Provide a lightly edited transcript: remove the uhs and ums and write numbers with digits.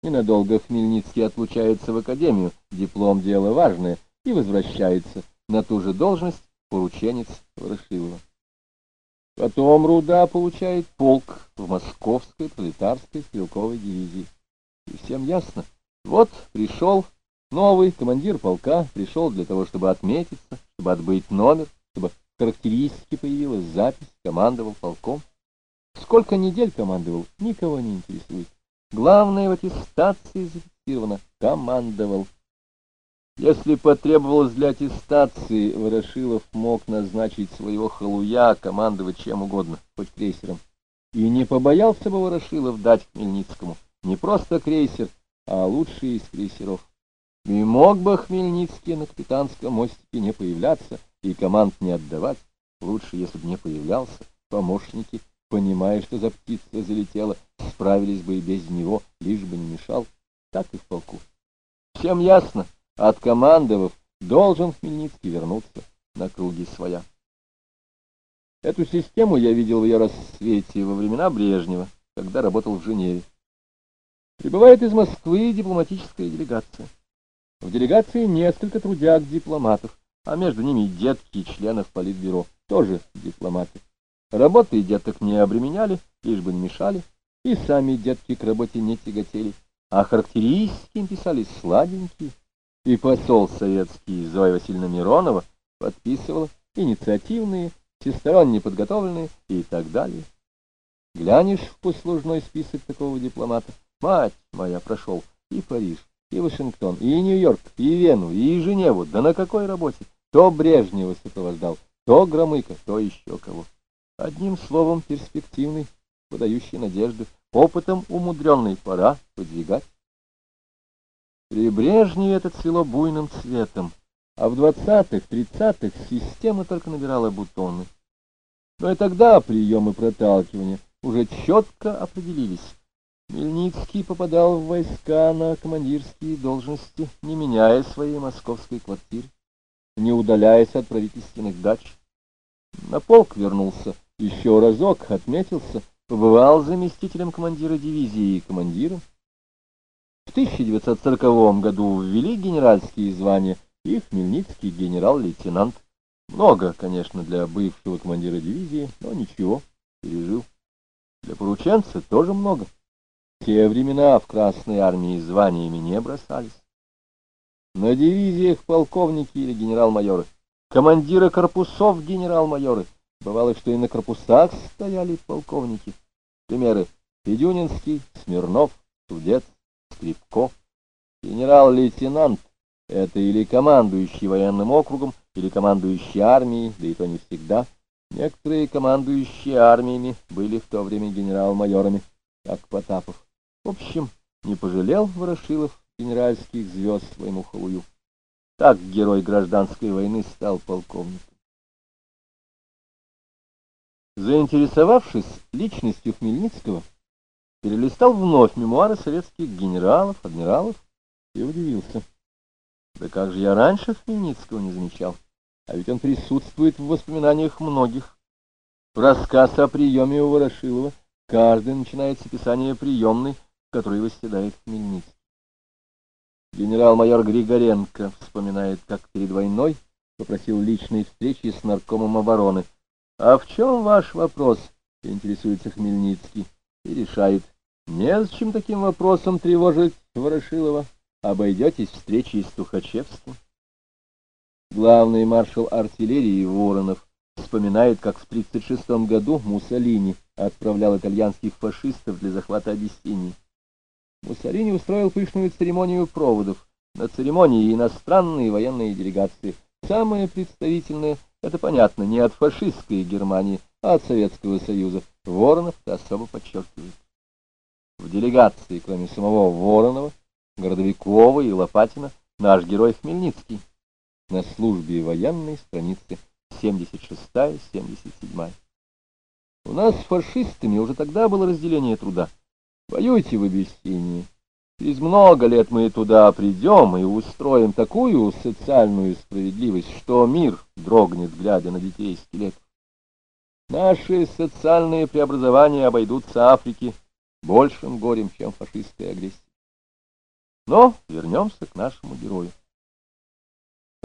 Ненадолго Хмельницкий отлучается в академию, диплом — дело важное, и возвращается на ту же должность порученец Ворошилова. Потом Руда получает полк в Московской пролетарской стрелковой дивизии. И всем ясно, вот пришел новый командир полка, пришел для того, чтобы отметиться, чтобы отбыть номер, чтобы в характеристике появилась запись, командовал полком. Сколько недель командовал, никого не интересует. Главное, в аттестации зафиксировано — командовал. Если потребовалось для аттестации, Ворошилов мог назначить своего халуя командовать чем угодно, хоть крейсером. И не побоялся бы Ворошилов дать Хмельницкому не просто крейсер, а лучший из крейсеров. И мог бы Хмельницкий на капитанском мостике не появляться и команд не отдавать. Лучше, если бы не появлялся. Помощники, понимая, что за птица залетела, справились бы и без него, лишь бы не мешал. Так и в полку. Всем ясно, откомандовав, должен Хмельницкий вернуться на круги своя. Эту систему я видел в ее расцвете во времена Брежнева, когда работал в Женеве. Прибывает из Москвы дипломатическая делегация. В делегации несколько трудяг-дипломатов, а между ними детки членов политбюро, тоже дипломаты. Работы деток не обременяли, лишь бы не мешали, и сами детки к работе не тяготели, а характеристики им писали сладенькие, и посол советский Зоя Васильевна Миронова подписывала инициативные, всесторонне подготовленные и так далее. Глянешь в послужной список такого дипломата, мать моя, прошел и Париж, и Вашингтон, и Нью-Йорк, и Вену, и Женеву, да на какой работе? То Брежнева сопровождал, то Громыко, то еще кого. Одним словом, перспективный, подающий надежды, опытом умудренный, пора подвигать. При Брежневе это цвело буйным цветом, а в 20-30-х система только набирала бутоны. Но и тогда приемы проталкивания уже четко определились. Хмельницкий попадал в войска на командирские должности, не меняя своей московской квартиры, не удаляясь от правительственных дач. На полк вернулся еще разок, отметился, побывал заместителем командира дивизии и командиром. В 1940 году ввели генеральские звания, и Хмельницкий генерал-лейтенант. Много, конечно, для бывшего командира дивизии, но ничего, пережил. Для порученца тоже много. В те времена в Красной армии званиями не бросались. На дивизиях полковники или генерал-майоры, командиры корпусов генерал-майоры. Бывало, что и на корпусах стояли полковники. Примеры: Федюнинский, Смирнов, Судец, Скрипко. Генерал-лейтенант — это или командующий военным округом, или командующий армией, да и то не всегда. Некоторые командующие армиями были в то время генерал-майорами, как Потапов. В общем, не пожалел Ворошилов генеральских звезд своему халую. Так герой гражданской войны стал полковником. Заинтересовавшись личностью Хмельницкого, перелистал вновь мемуары советских генералов, адмиралов и удивился. Да как же я раньше Хмельницкого не замечал, а ведь он присутствует в воспоминаниях многих. Рассказ о приеме у Ворошилова каждый начинает с описания приемной, в которой восседает Хмельницкий. Генерал-майор Григоренко вспоминает, как перед войной попросил личной встречи с наркомом обороны. «А в чем ваш вопрос?» — интересуется Хмельницкий и решает: незачем таким вопросом тревожить Ворошилова, обойдетесь встречей с Тухачевским. Главный маршал артиллерии Воронов вспоминает, как в 1936 году Муссолини отправлял итальянских фашистов для захвата Абиссинии. Муссолини устроил пышную церемонию проводов. На церемонии иностранные военные делегации. Самые представительные, это понятно, не от фашистской Германии, а от Советского Союза. Воронов это особо подчеркивает. В делегации, кроме самого Воронова, Городовикова и Лопатина, наш герой Хмельницкий. На службе военной, страницы 76-77. У нас с фашистами уже тогда было разделение труда. Воюйте в Абиссинии. Через много лет мы туда придем и устроим такую социальную справедливость, что мир дрогнет, глядя на детей скелетов. Наши социальные преобразования обойдутся Африке большим горем, чем фашистская агрессия. Но вернемся к нашему герою.